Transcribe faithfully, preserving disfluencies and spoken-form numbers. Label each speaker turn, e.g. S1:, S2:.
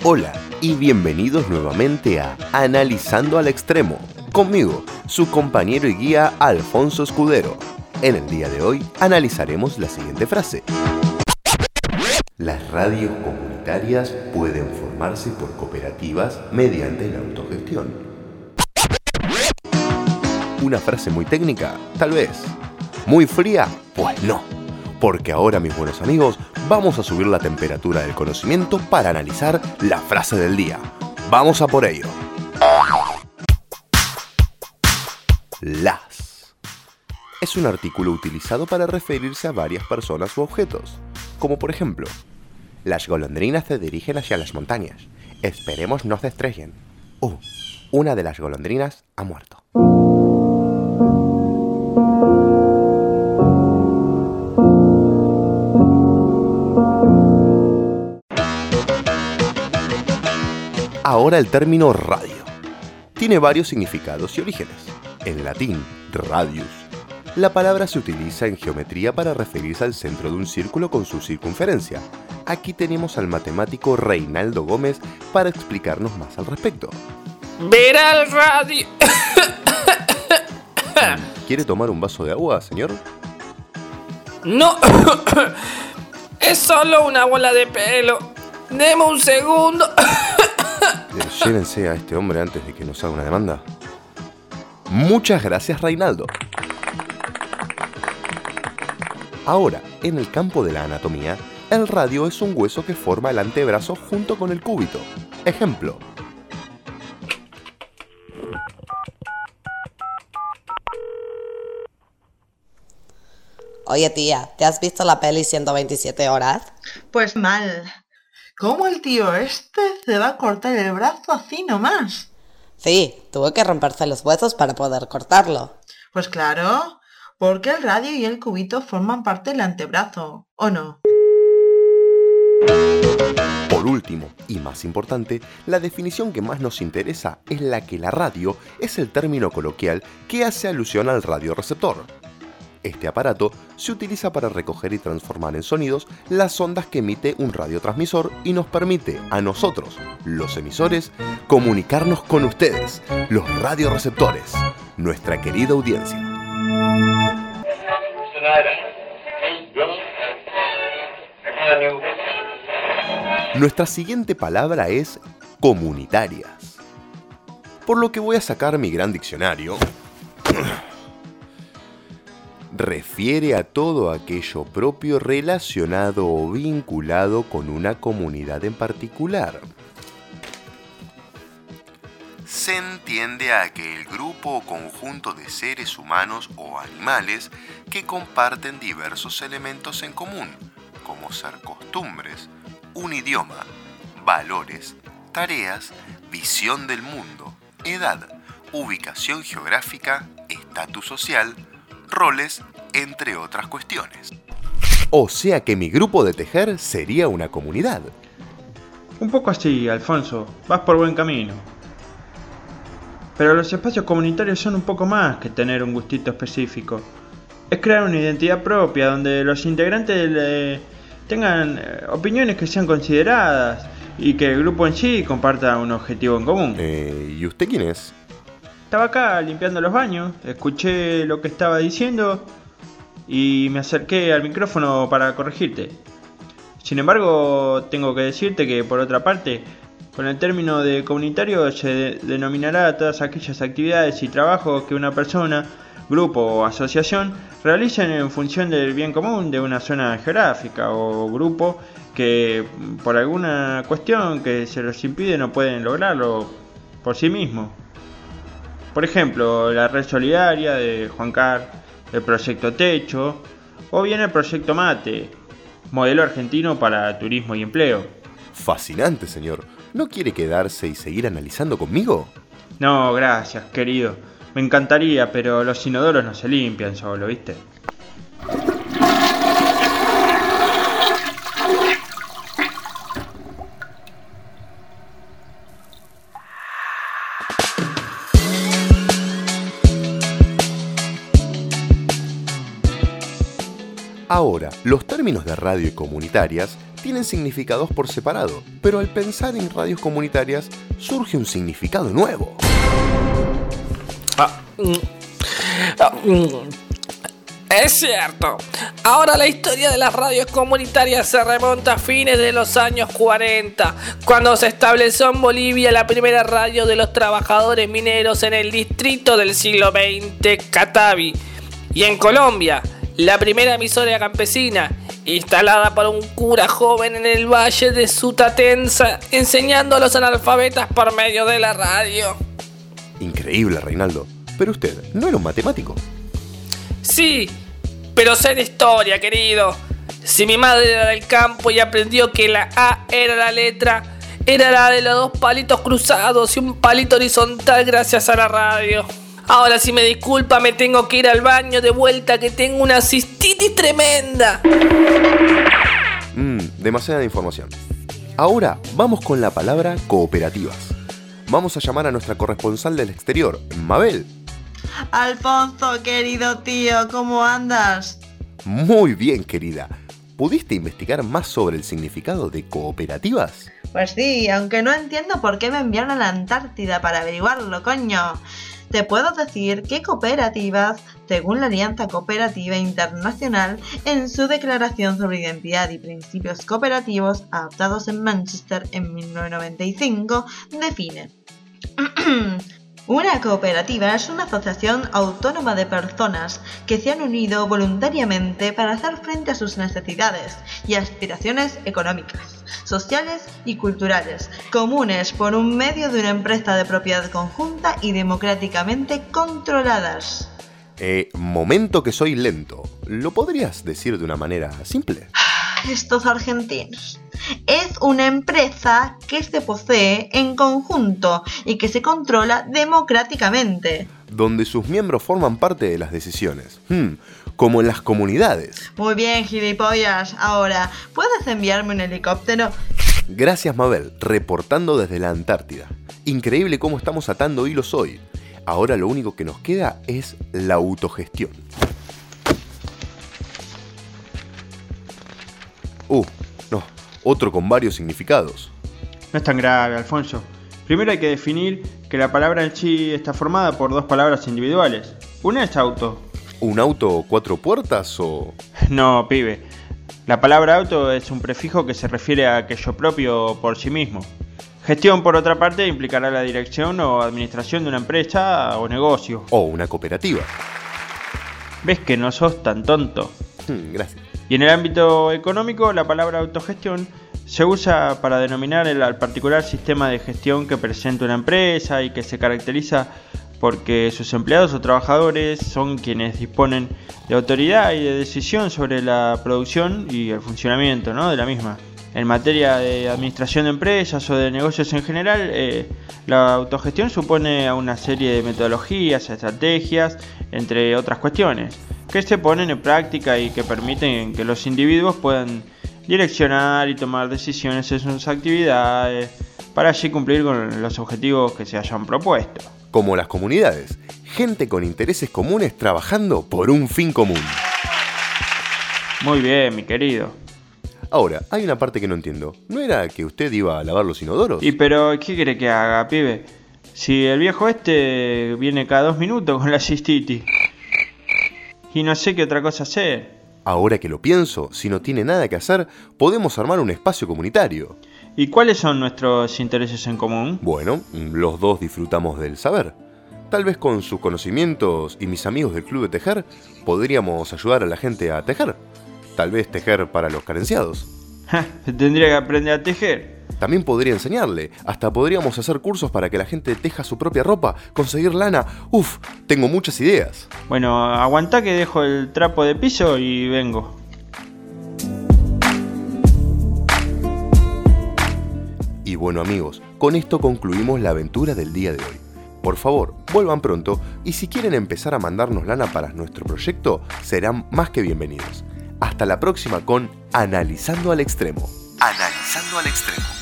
S1: Hola y bienvenidos nuevamente a Analizando al Extremo, conmigo, su compañero y guía Alfonso Escudero. En el día de hoy analizaremos la siguiente frase. Las radios comunitarias pueden formarse por cooperativas mediante la autogestión. ¿Una frase muy técnica? Tal vez. ¿Muy fría? Pues no. Porque ahora, mis buenos amigos, vamos a subir la temperatura del conocimiento para analizar la frase del día. ¡Vamos a por ello! Las es un artículo utilizado para referirse a varias personas u objetos, como por ejemplo, las golondrinas se dirigen hacia las montañas. Esperemos no se estrellen. Uh, una de las golondrinas ha muerto. Ahora el término radio. Tiene varios significados y orígenes. En latín, radius. La palabra se utiliza en geometría para referirse al centro de un círculo con su circunferencia. Aquí tenemos al matemático Reinaldo Gómez para explicarnos más al respecto.
S2: Verá el radio.
S1: ¿Quiere tomar un vaso de agua, señor?
S2: No. Es solo una bola de pelo. Deme un segundo.
S1: Llévense a este hombre antes de que nos haga una demanda. Muchas gracias, Reinaldo. Ahora, en el campo de la anatomía, el radio es un hueso que forma el antebrazo junto con el cúbito. Ejemplo.
S3: Oye, tía, ¿te has visto la peli ciento veintisiete horas?
S4: Pues mal. ¿Cómo el tío este se va a cortar el brazo así nomás?
S3: Sí, tuve que romperse los huesos para poder cortarlo.
S4: Pues claro, porque el radio y el cubito forman parte del antebrazo, ¿o no?
S1: Por último, y más importante, la definición que más nos interesa es la que la radio es el término coloquial que hace alusión al radioreceptor. Este aparato se utiliza para recoger y transformar en sonidos las ondas que emite un radiotransmisor y nos permite a nosotros, los emisores, comunicarnos con ustedes, los radioreceptores, nuestra querida audiencia. Nuestra siguiente palabra es comunitarias. Por lo que voy a sacar mi gran diccionario. Refiere a todo aquello propio relacionado o vinculado con una comunidad en particular. Se entiende a aquel grupo o conjunto de seres humanos o animales que comparten diversos elementos en común, como ser costumbres, un idioma, valores, tareas, visión del mundo, edad, ubicación geográfica, estatus social, roles, entre otras cuestiones. O sea que mi grupo de tejer sería una comunidad.
S5: Un poco así, Alfonso, vas por buen camino. Pero los espacios comunitarios son un poco más que tener un gustito específico. Es crear una identidad propia donde los integrantes eh, tengan eh, opiniones que sean consideradas y que el grupo en sí comparta un objetivo en común.
S1: Eh, ¿Y usted quién es?
S5: Estaba acá limpiando los baños, escuché lo que estaba diciendo y me acerqué al micrófono para corregirte. Sin embargo, tengo que decirte que, por otra parte, con el término de comunitario se de- denominará a todas aquellas actividades y trabajos que una persona, grupo o asociación realicen en función del bien común de una zona geográfica o grupo que, por alguna cuestión que se los impide, no pueden lograrlo por sí mismos. Por ejemplo, la red solidaria de Juan Car, el proyecto Techo, o bien el proyecto Mate, modelo argentino para turismo y empleo.
S1: Fascinante, señor. ¿No quiere quedarse y seguir analizando conmigo?
S5: No, gracias, querido. Me encantaría, pero los inodoros no se limpian solo, ¿viste?
S1: Ahora, los términos de radio y comunitarias tienen significados por separado, pero al pensar en radios comunitarias surge un significado nuevo.
S2: Ah, mm, ah, mm. Es cierto. Ahora la historia de las radios comunitarias se remonta a fines de los años cuarenta, cuando se estableció en Bolivia la primera radio de los trabajadores mineros en el distrito del siglo veinte, Catavi, y en Colombia, la primera emisora campesina, instalada por un cura joven en el valle de Sutatenza, enseñando a los analfabetas por medio de la radio.
S1: Increíble, Reinaldo. Pero usted no era un matemático.
S2: Sí, pero sé de historia, querido. Si mi madre era del campo y aprendió que la A era la letra, era la de los dos palitos cruzados y un palito horizontal gracias a la radio. Ahora, si me disculpa, me tengo que ir al baño de vuelta, que tengo una cistitis tremenda.
S1: Mmm, demasiada información. Ahora vamos con la palabra cooperativas. Vamos a llamar a nuestra corresponsal del exterior, Mabel.
S4: Alfonso, querido tío, ¿cómo andas?
S1: Muy bien, querida. ¿Pudiste investigar más sobre el significado de cooperativas?
S4: Pues sí, aunque no entiendo por qué me enviaron a la Antártida para averiguarlo, coño. Te puedo decir que cooperativas, según la Alianza Cooperativa Internacional, en su Declaración sobre Identidad y Principios Cooperativos, adoptados en Manchester en mil novecientos noventa y cinco, define: una cooperativa es una asociación autónoma de personas que se han unido voluntariamente para hacer frente a sus necesidades y aspiraciones económicas, sociales y culturales, comunes por un medio de una empresa de propiedad conjunta y democráticamente controladas.
S1: Eh, momento que soy lento. ¿Lo podrías decir de una manera simple?
S4: Estos argentinos. Es una empresa que se posee en conjunto y que se controla democráticamente.
S1: Donde sus miembros forman parte de las decisiones. Hmm, como en las comunidades.
S4: Muy bien, gilipollas. Ahora, ¿puedes enviarme un helicóptero?
S1: Gracias, Mabel, reportando desde la Antártida. Increíble cómo estamos atando hilos hoy. Ahora lo único que nos queda es la autogestión. Uh, no, otro con varios significados.
S5: No es tan grave, Alfonso. Primero hay que definir que la palabra en sí está formada por dos palabras individuales. Una es auto.
S1: ¿Un auto cuatro puertas o...?
S5: No, pibe. La palabra auto es un prefijo que se refiere a aquello propio por sí mismo. Gestión, por otra parte, implicará la dirección o administración de una empresa o negocio.
S1: O una cooperativa.
S5: ¿Ves que no sos tan tonto?
S1: Hmm, gracias.
S5: Y en el ámbito económico, la palabra autogestión se usa para denominar el al particular sistema de gestión que presenta una empresa y que se caracteriza porque sus empleados o trabajadores son quienes disponen de autoridad y de decisión sobre la producción y el funcionamiento, ¿no?, de la misma. En materia de administración de empresas o de negocios en general, eh, la autogestión supone a una serie de metodologías, estrategias, entre otras cuestiones, que se ponen en práctica y que permiten que los individuos puedan direccionar y tomar decisiones en sus actividades para así cumplir con los objetivos que se hayan propuesto.
S1: Como las comunidades, gente con intereses comunes trabajando por un fin común.
S5: Muy bien, mi querido.
S1: Ahora, hay una parte que no entiendo. ¿No era que usted iba a lavar los inodoros?
S5: Y pero, ¿qué quiere que haga, pibe? Si el viejo este viene cada dos minutos con la cistitis. Y no sé qué otra cosa hacer.
S1: Ahora que lo pienso, si no tiene nada que hacer, podemos armar un espacio comunitario.
S5: ¿Y cuáles son nuestros intereses en común?
S1: Bueno, los dos disfrutamos del saber. Tal vez con sus conocimientos y mis amigos del club de tejer, podríamos ayudar a la gente a tejer. Tal vez tejer para los carenciados.
S5: Ja, tendría que aprender a tejer.
S1: También podría enseñarle. Hasta podríamos hacer cursos para que la gente teja su propia ropa, conseguir lana. Uf, tengo muchas ideas.
S5: Bueno, aguantá que dejo el trapo de piso y vengo.
S1: Y bueno, amigos, con esto concluimos la aventura del día de hoy. Por favor, vuelvan pronto y si quieren empezar a mandarnos lana para nuestro proyecto, serán más que bienvenidos. Hasta la próxima con Analizando al Extremo. Analizando al Extremo.